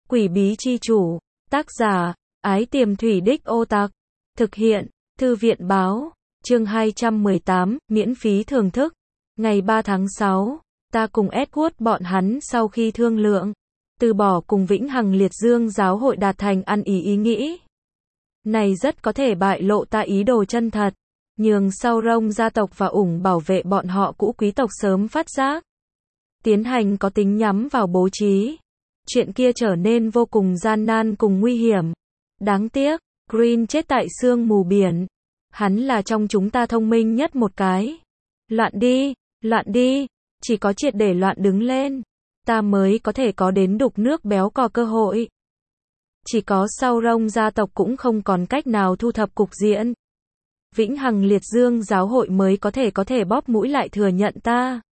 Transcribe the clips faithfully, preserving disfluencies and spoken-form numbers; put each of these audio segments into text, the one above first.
Quỷ bí chi chủ. Tác giả, Ái Tiềm Thủy Đích Ô Tạc. Thực hiện, Thư viện báo. Chương hai trăm mười tám, miễn phí thưởng thức. Ngày ba tháng sáu, ta cùng Edward bọn hắn sau khi thương lượng, từ bỏ cùng Vĩnh Hằng Liệt Dương giáo hội đạt thành ăn ý ý nghĩ. Này rất có thể bại lộ ta ý đồ chân thật, nhường sau Rông gia tộc và ủng bảo vệ bọn họ cũ quý tộc sớm phát giác. Tiến hành có tính nhắm vào bố trí. Chuyện kia trở nên vô cùng gian nan cùng nguy hiểm. Đáng tiếc, Green chết tại sương mù biển. Hắn là trong chúng ta thông minh nhất một cái. Loạn đi, loạn đi, chỉ có triệt để loạn đứng lên, ta mới có thể có đến đục nước béo cò cơ hội. Chỉ có sau Rông gia tộc cũng không còn cách nào thu thập cục diện. Vĩnh Hằng Liệt Dương giáo hội mới có thể có thể bóp mũi lại thừa nhận ta.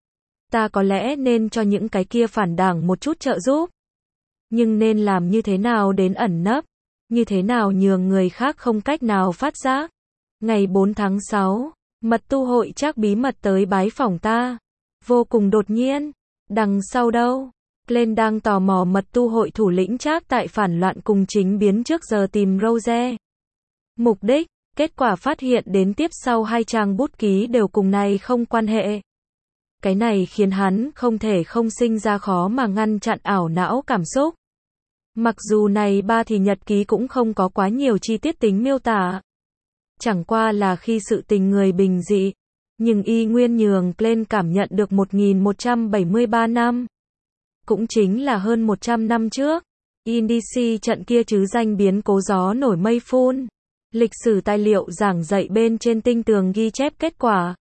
Ta có lẽ nên cho những cái kia phản đảng một chút trợ giúp. Nhưng nên làm như thế nào đến ẩn nấp, như thế nào nhường người khác không cách nào phát giác. Ngày bốn tháng sáu, mật tu hội chắc bí mật tới bái phỏng ta. Vô cùng đột nhiên. Đằng sau đâu? Glenn đang tò mò mật tu hội thủ lĩnh chắc tại phản loạn cùng chính biến trước giờ tìm Rose. Mục đích, kết quả phát hiện đến tiếp sau hai trang bút ký đều cùng này không quan hệ. Cái này khiến hắn không thể không sinh ra khó mà ngăn chặn ảo não cảm xúc. Mặc dù này ba thì nhật ký cũng không có quá nhiều chi tiết tính miêu tả. Chẳng qua là khi sự tình người bình dị, nhưng y nguyên nhường Glenn cảm nhận được một nghìn một trăm bảy mươi ba năm. Cũng chính là hơn một trăm năm trước. Indici trận kia chứ danh biến cố gió nổi mây phun. Lịch sử tài liệu giảng dạy bên trên tinh tường ghi chép kết quả.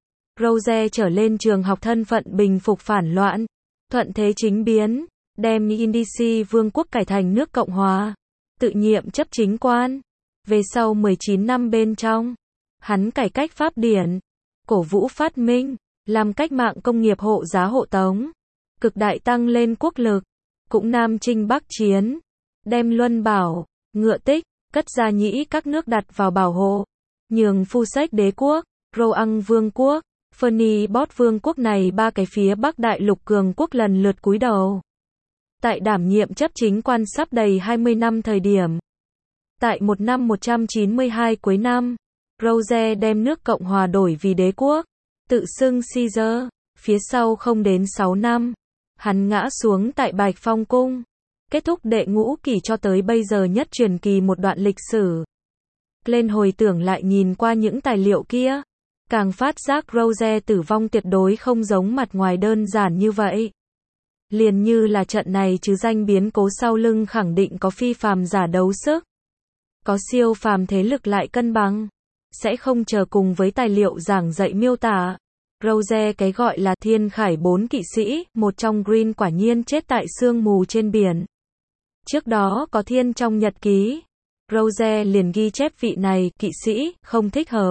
Rose trở lên trường học thân phận bình phục phản loạn, thuận thế chính biến, đem Indici vương quốc cải thành nước Cộng hòa, tự nhiệm chấp chính quan. Về sau mười chín năm bên trong, hắn cải cách pháp điển, cổ vũ phát minh, làm cách mạng công nghiệp hộ giá hộ tống, cực đại tăng lên quốc lực, cũng Nam Chinh Bắc Chiến, đem Luân Bảo, Ngựa Tích, Cất Gia Nhĩ các nước đặt vào bảo hộ, nhường Phu Sách đế quốc, Roang vương quốc, Fernie Bot vương quốc này ba cái phía Bắc đại lục cường quốc lần lượt cúi đầu. Tại đảm nhiệm chấp chính quan sắp đầy hai mươi năm thời điểm. Tại một năm một trăm chín mươi hai cuối năm, Rose đem nước Cộng hòa đổi vì đế quốc, tự xưng Caesar. Phía sau không đến sáu năm, hắn ngã xuống tại Bạch Phong cung, kết thúc đệ ngũ kỳ cho tới bây giờ nhất truyền kỳ một đoạn lịch sử. Glenn hồi tưởng lại nhìn qua những tài liệu kia, càng phát giác Rose tử vong tuyệt đối không giống mặt ngoài đơn giản như vậy. Liền như là trận này chứ danh biến cố sau lưng khẳng định có phi phàm giả đấu sức, có siêu phàm thế lực lại cân bằng, sẽ không chờ cùng với tài liệu giảng dạy miêu tả. Rose cái gọi là thiên khải bốn kỵ sĩ, một trong Green quả nhiên chết tại sương mù trên biển. Trước đó có thiên trong nhật ký, Rose liền ghi chép vị này, kỵ sĩ, không thích hợp.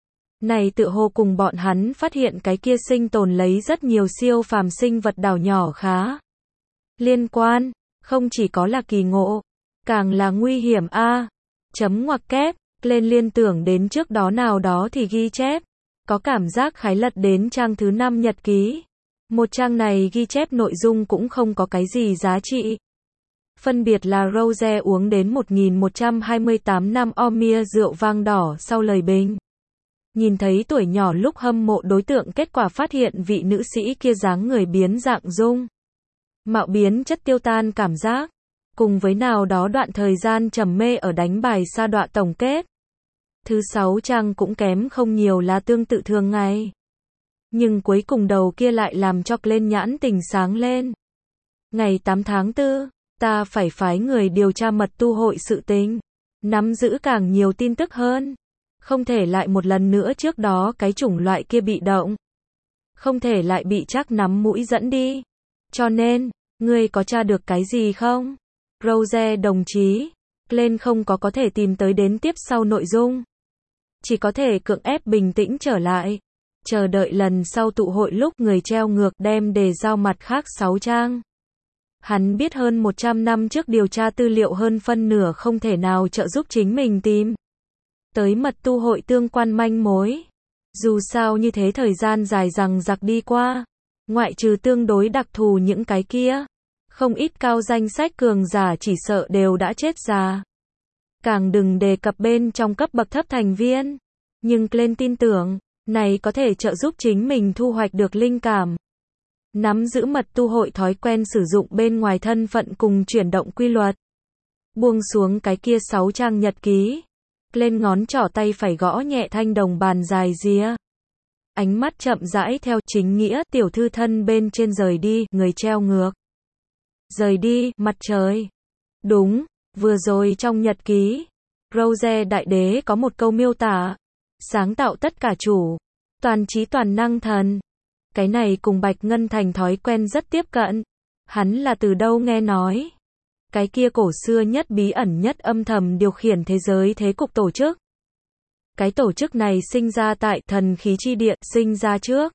Này tự hồ cùng bọn hắn phát hiện cái kia sinh tồn lấy rất nhiều siêu phàm sinh vật đảo nhỏ khá liên quan, không chỉ có là kỳ ngộ, càng là nguy hiểm a. À, chấm ngoặc kép, lên liên tưởng đến trước đó nào đó thì ghi chép, có cảm giác khái lật đến trang thứ năm nhật ký. Một trang này ghi chép nội dung cũng không có cái gì giá trị. Phân biệt là Rose uống đến một nghìn một trăm hai mươi tám năm Omia rượu vang đỏ sau lời bình. Nhìn thấy tuổi nhỏ lúc hâm mộ đối tượng kết quả phát hiện vị nữ sĩ kia dáng người biến dạng dung. Mạo biến chất tiêu tan cảm giác. Cùng với nào đó đoạn thời gian trầm mê ở đánh bài sa đọa tổng kết. Thứ sáu trang cũng kém không nhiều là tương tự thường ngày. Nhưng cuối cùng đầu kia lại làm cho Glenn nhãn tình sáng lên. Ngày tám tháng tư, ta phải phái người điều tra mật tu hội sự tình. Nắm giữ càng nhiều tin tức hơn. Không thể lại một lần nữa trước đó cái chủng loại kia bị động. Không thể lại bị chắc nắm mũi dẫn đi. Cho nên, ngươi có tra được cái gì không? Rose đồng chí, Glenn không có có thể tìm tới đến tiếp sau nội dung. Chỉ có thể cưỡng ép bình tĩnh trở lại. Chờ đợi lần sau tụ hội lúc người treo ngược đem đề giao mặt khác sáu trang. Hắn biết hơn một trăm năm trước điều tra tư liệu hơn phân nửa không thể nào trợ giúp chính mình tìm tới mật tu hội tương quan manh mối. Dù sao như thế thời gian dài dằng dặc đi qua, ngoại trừ tương đối đặc thù những cái kia, Không ít cao danh sách cường giả chỉ sợ đều đã chết già. Càng đừng đề cập bên trong cấp bậc thấp thành viên. Nhưng Glenn tin tưởng, này có thể trợ giúp chính mình thu hoạch được linh cảm. Nắm giữ mật tu hội thói quen sử dụng bên ngoài thân phận cùng chuyển động quy luật. Buông xuống cái kia sáu trang nhật ký. Glenn ngón trỏ tay phải gõ nhẹ thanh đồng bàn dài rìa. Ánh mắt chậm rãi theo chính nghĩa tiểu thư thân bên trên rời đi, người treo ngược. Rời đi, mặt trời. Đúng, vừa rồi trong nhật ký, Rose đại đế có một câu miêu tả. Sáng tạo tất cả chủ. Toàn trí toàn năng thần. Cái này cùng Bạch Ngân Thành thói quen rất tiếp cận. Hắn là từ đâu nghe nói. Cái kia cổ xưa nhất bí ẩn nhất âm thầm điều khiển thế giới thế cục tổ chức. Cái tổ chức này sinh ra tại thần khí chi địa, sinh ra trước.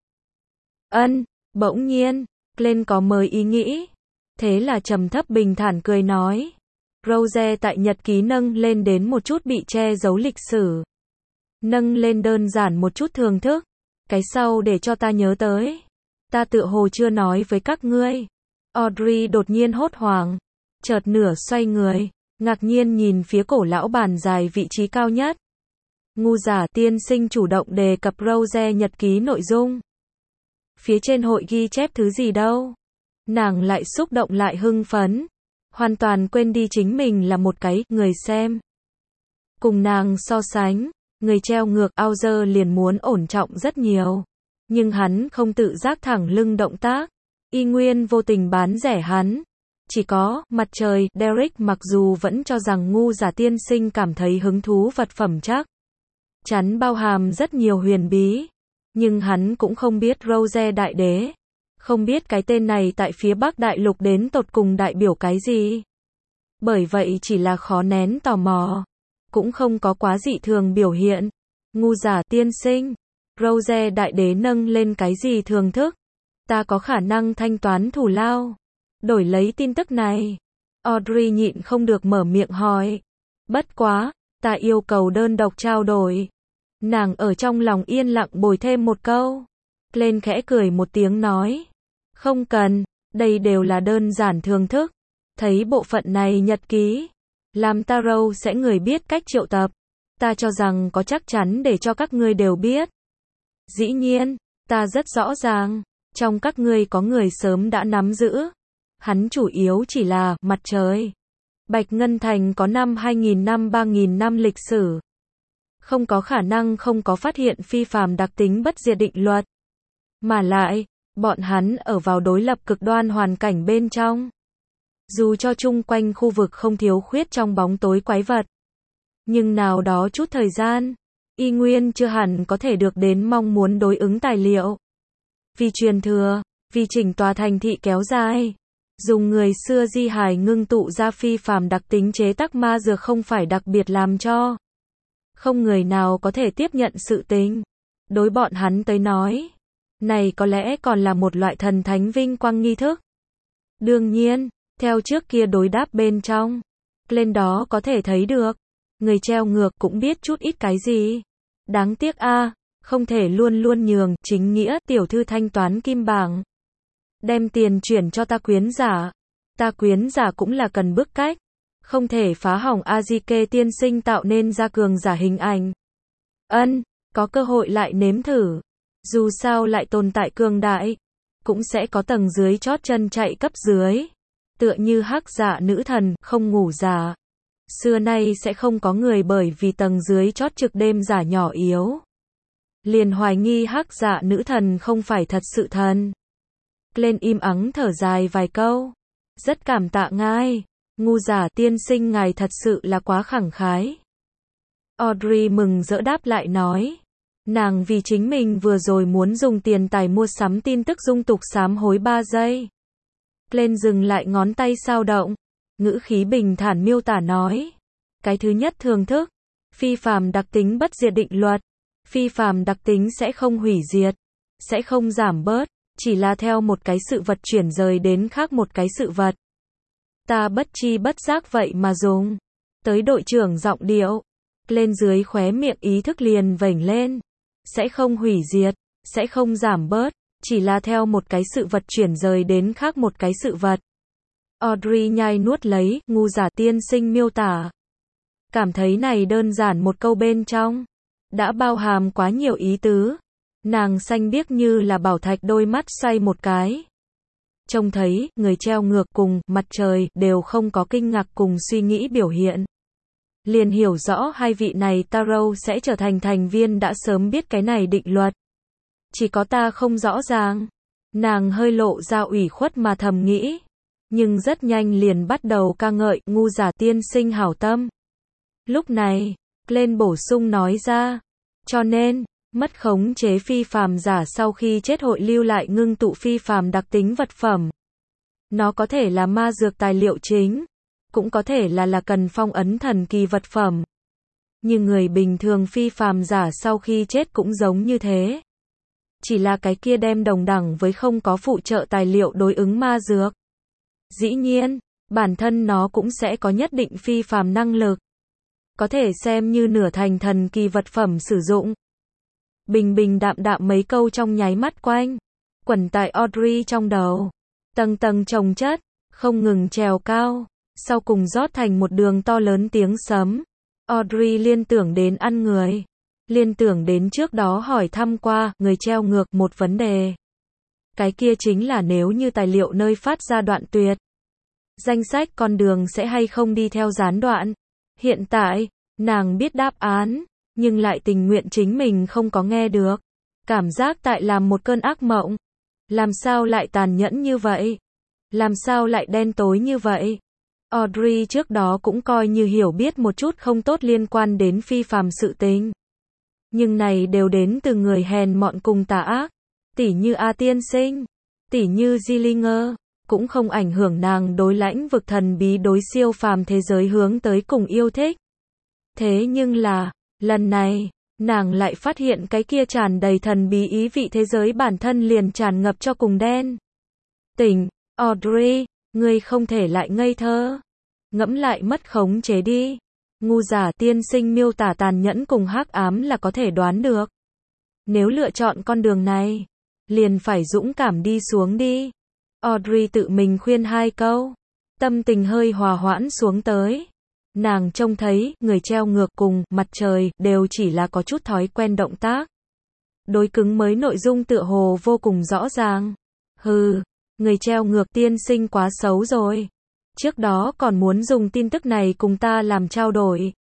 Ân, bỗng nhiên, Glenn có mới ý nghĩ. Thế là trầm thấp bình thản cười nói. Rose tại nhật ký nâng lên đến một chút bị che giấu lịch sử. Nâng lên đơn giản một chút thưởng thức. Cái sau để cho ta nhớ tới. Ta tựa hồ chưa nói với các ngươi. Audrey đột nhiên hốt hoảng. Chợt nửa xoay người. Ngạc nhiên nhìn phía cổ lão bàn dài vị trí cao nhất. Ngu giả tiên sinh chủ động đề cập Rose nhật ký nội dung. Phía trên hội ghi chép thứ gì đâu. Nàng lại xúc động lại hưng phấn. Hoàn toàn quên đi chính mình là một cái người xem. Cùng nàng so sánh, người treo ngược Auger liền muốn ổn trọng rất nhiều. Nhưng hắn không tự giác thẳng lưng động tác. Y nguyên vô tình bán rẻ hắn. Chỉ có, mặt trời, Derek mặc dù vẫn cho rằng ngu giả tiên sinh cảm thấy hứng thú vật phẩm chắc chắn bao hàm rất nhiều huyền bí. Nhưng hắn cũng không biết Rose đại đế. Không biết cái tên này tại phía Bắc Đại Lục đến tột cùng đại biểu cái gì. Bởi vậy chỉ là khó nén tò mò. Cũng không có quá dị thường biểu hiện. Ngu giả tiên sinh. Rose đại đế nâng lên cái gì thường thức. Ta có khả năng thanh toán thù lao. Đổi lấy tin tức này. Audrey nhịn không được mở miệng hỏi. Bất quá, ta yêu cầu đơn độc trao đổi. Nàng ở trong lòng yên lặng bồi thêm một câu. Glenn khẽ cười một tiếng nói. Không cần, đây đều là đơn giản thường thức. Thấy bộ phận này nhật ký. Làm Tarot sẽ người biết cách triệu tập. Ta cho rằng có chắc chắn để cho các ngươi đều biết. Dĩ nhiên, ta rất rõ ràng. Trong các ngươi có người sớm đã nắm giữ. Hắn chủ yếu chỉ là mặt trời. Bạch Ngân Thành có năm hai nghìn năm ba nghìn năm lịch sử. Không có khả năng không có phát hiện phi phàm đặc tính bất diệt định luật. Mà lại, bọn hắn ở vào đối lập cực đoan hoàn cảnh bên trong. Dù cho chung quanh khu vực không thiếu khuyết trong bóng tối quái vật. Nhưng nào đó chút thời gian, y nguyên chưa hẳn có thể được đến mong muốn đối ứng tài liệu. Vì truyền thừa, vì chỉnh tòa thành thị kéo dài. Dùng người xưa di hài ngưng tụ ra phi phàm đặc tính chế tác ma dược không phải đặc biệt làm cho. Không người nào có thể tiếp nhận sự tình. Đối bọn hắn tới nói. Này có lẽ còn là một loại thần thánh vinh quang nghi thức. Đương nhiên, theo trước kia đối đáp bên trong. Lên đó có thể thấy được. Người treo ngược cũng biết chút ít cái gì. Đáng tiếc a không thể luôn luôn nhường chính nghĩa tiểu thư thanh toán kim bảng. Đem tiền chuyển cho ta quyến giả. Ta quyến giả cũng là cần bức cách. Không thể phá hỏng Azike tiên sinh tạo nên ra cường giả hình ảnh. Ân, có cơ hội lại nếm thử. Dù sao lại tồn tại cường đại. Cũng sẽ có tầng dưới chót chân chạy cấp dưới. Tựa như hắc dạ nữ thần, không ngủ giả. Xưa nay sẽ không có người bởi vì tầng dưới chót trực đêm giả nhỏ yếu. Liền hoài nghi hắc dạ nữ thần không phải thật sự thần. Lên im ắng thở dài vài câu. Rất cảm tạ ngài. Ngu giả tiên sinh ngài thật sự là quá khẳng khái. Audrey mừng rỡ đáp lại nói. Nàng vì chính mình vừa rồi muốn dùng tiền tài mua sắm tin tức dung tục sám hối ba giây. Lên dừng lại ngón tay sao động. Ngữ khí bình thản miêu tả nói. Cái thứ nhất thường thức. Phi phàm đặc tính bất diệt định luật. Phi phàm đặc tính sẽ không hủy diệt. Sẽ không giảm bớt. Chỉ là theo một cái sự vật chuyển rời đến khác một cái sự vật. Ta bất chi bất giác vậy mà dùng. Tới đội trưởng giọng điệu. Lên dưới khóe miệng ý thức liền vểnh lên. Sẽ không hủy diệt. Sẽ không giảm bớt. Chỉ là theo một cái sự vật chuyển rời đến khác một cái sự vật. Audrey nhai nuốt lấy, ngu giả tiên sinh miêu tả. Cảm thấy này đơn giản một câu bên trong, đã bao hàm quá nhiều ý tứ. Nàng xanh biếc như là bảo thạch, đôi mắt xoay một cái. Trông thấy, người treo ngược cùng, mặt trời, đều không có kinh ngạc cùng suy nghĩ biểu hiện. Liền hiểu rõ hai vị này Tarot sẽ trở thành thành viên đã sớm biết cái này định luật. Chỉ có ta không rõ ràng. Nàng hơi lộ ra ủy khuất mà thầm nghĩ. Nhưng rất nhanh liền bắt đầu ca ngợi, ngu giả tiên sinh hảo tâm. Lúc này, lên bổ sung nói ra. Cho nên, mất khống chế phi phàm giả sau khi chết hội lưu lại ngưng tụ phi phàm đặc tính vật phẩm. Nó có thể là ma dược tài liệu chính, cũng có thể là là cần phong ấn thần kỳ vật phẩm. Nhưng người bình thường phi phàm giả sau khi chết cũng giống như thế. Chỉ là cái kia đem đồng đẳng với không có phụ trợ tài liệu đối ứng ma dược. Dĩ nhiên, bản thân nó cũng sẽ có nhất định phi phàm năng lực. Có thể xem như nửa thành thần kỳ vật phẩm sử dụng. Bình bình đạm đạm mấy câu trong nháy mắt quanh. Quẩn tại Audrey trong đầu. Tầng tầng chồng chất, không ngừng trèo cao. Sau cùng rót thành một đường to lớn tiếng sấm. Audrey liên tưởng đến ăn người. Liên tưởng đến trước đó hỏi thăm qua, người treo ngược một vấn đề. Cái kia chính là nếu như tài liệu nơi phát ra đoạn tuyệt. Danh sách con đường sẽ hay không đi theo gián đoạn. Hiện tại, nàng biết đáp án, nhưng lại tình nguyện chính mình không có nghe được. Cảm giác tại làm một cơn ác mộng. Làm sao lại tàn nhẫn như vậy? Làm sao lại đen tối như vậy? Audrey trước đó cũng coi như hiểu biết một chút không tốt liên quan đến phi phàm sự tình. Nhưng này đều đến từ người hèn mọn cùng tà ác. Tỉ như A tiên sinh, tỉ như Zillinger, cũng không ảnh hưởng nàng đối lãnh vực thần bí đối siêu phàm thế giới hướng tới cùng yêu thích. Thế nhưng là, lần này, nàng lại phát hiện cái kia tràn đầy thần bí ý vị thế giới bản thân liền tràn ngập cho cùng đen. Tỉnh, Audrey, ngươi không thể lại ngây thơ. Ngẫm lại mất khống chế đi. Ngu giả tiên sinh miêu tả tàn nhẫn cùng hắc ám là có thể đoán được. Nếu lựa chọn con đường này, liền phải dũng cảm đi xuống đi. Audrey tự mình khuyên hai câu. Tâm tình hơi hòa hoãn xuống tới. Nàng trông thấy, người treo ngược cùng, mặt trời, đều chỉ là có chút thói quen động tác. Đối cứng mới nội dung tựa hồ vô cùng rõ ràng. Hừ, người treo ngược tiên sinh quá xấu rồi. Trước đó còn muốn dùng tin tức này cùng ta làm trao đổi.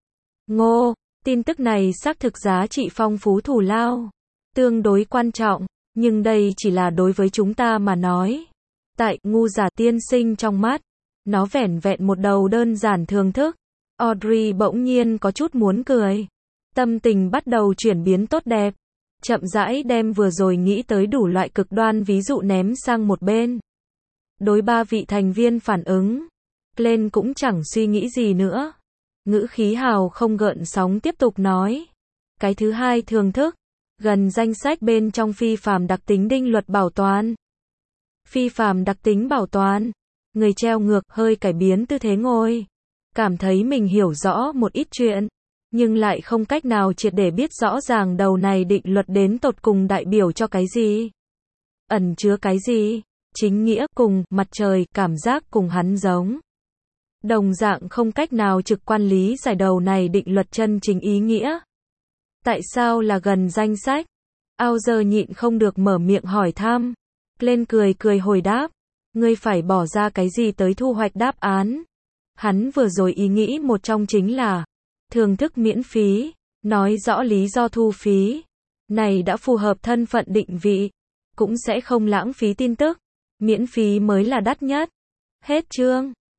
Ngô, tin tức này xác thực giá trị phong phú thù lao. Tương đối quan trọng, nhưng đây chỉ là đối với chúng ta mà nói. Tại, ngu giả tiên sinh trong mắt, nó vẻn vẹn một đầu đơn giản thưởng thức. Audrey bỗng nhiên có chút muốn cười. Tâm tình bắt đầu chuyển biến tốt đẹp. Chậm rãi đem vừa rồi nghĩ tới đủ loại cực đoan ví dụ ném sang một bên. Đối ba vị thành viên phản ứng, Glenn cũng chẳng suy nghĩ gì nữa. Ngữ khí hào không gợn sóng tiếp tục nói. Cái thứ hai thưởng thức, gần danh sách bên trong phi phàm đặc tính đinh luật bảo toàn. Phi phàm đặc tính bảo toàn. Người treo ngược hơi cải biến tư thế ngồi. Cảm thấy mình hiểu rõ một ít chuyện, nhưng lại không cách nào triệt để biết rõ ràng đầu này định luật đến tột cùng đại biểu cho cái gì. Ẩn chứa cái gì. Chính nghĩa cùng, mặt trời, cảm giác cùng hắn giống. Đồng dạng không cách nào trực quan lý giải đầu này định luật chân chính ý nghĩa. Tại sao là gần danh sách? Ao giờ nhịn không được mở miệng hỏi thăm. Lên cười cười hồi đáp. Ngươi phải bỏ ra cái gì tới thu hoạch đáp án? Hắn vừa rồi ý nghĩ một trong chính là thưởng thức miễn phí, nói rõ lý do thu phí. Này đã phù hợp thân phận định vị, cũng sẽ không lãng phí tin tức. Miễn phí mới là đắt nhất. Hết chương.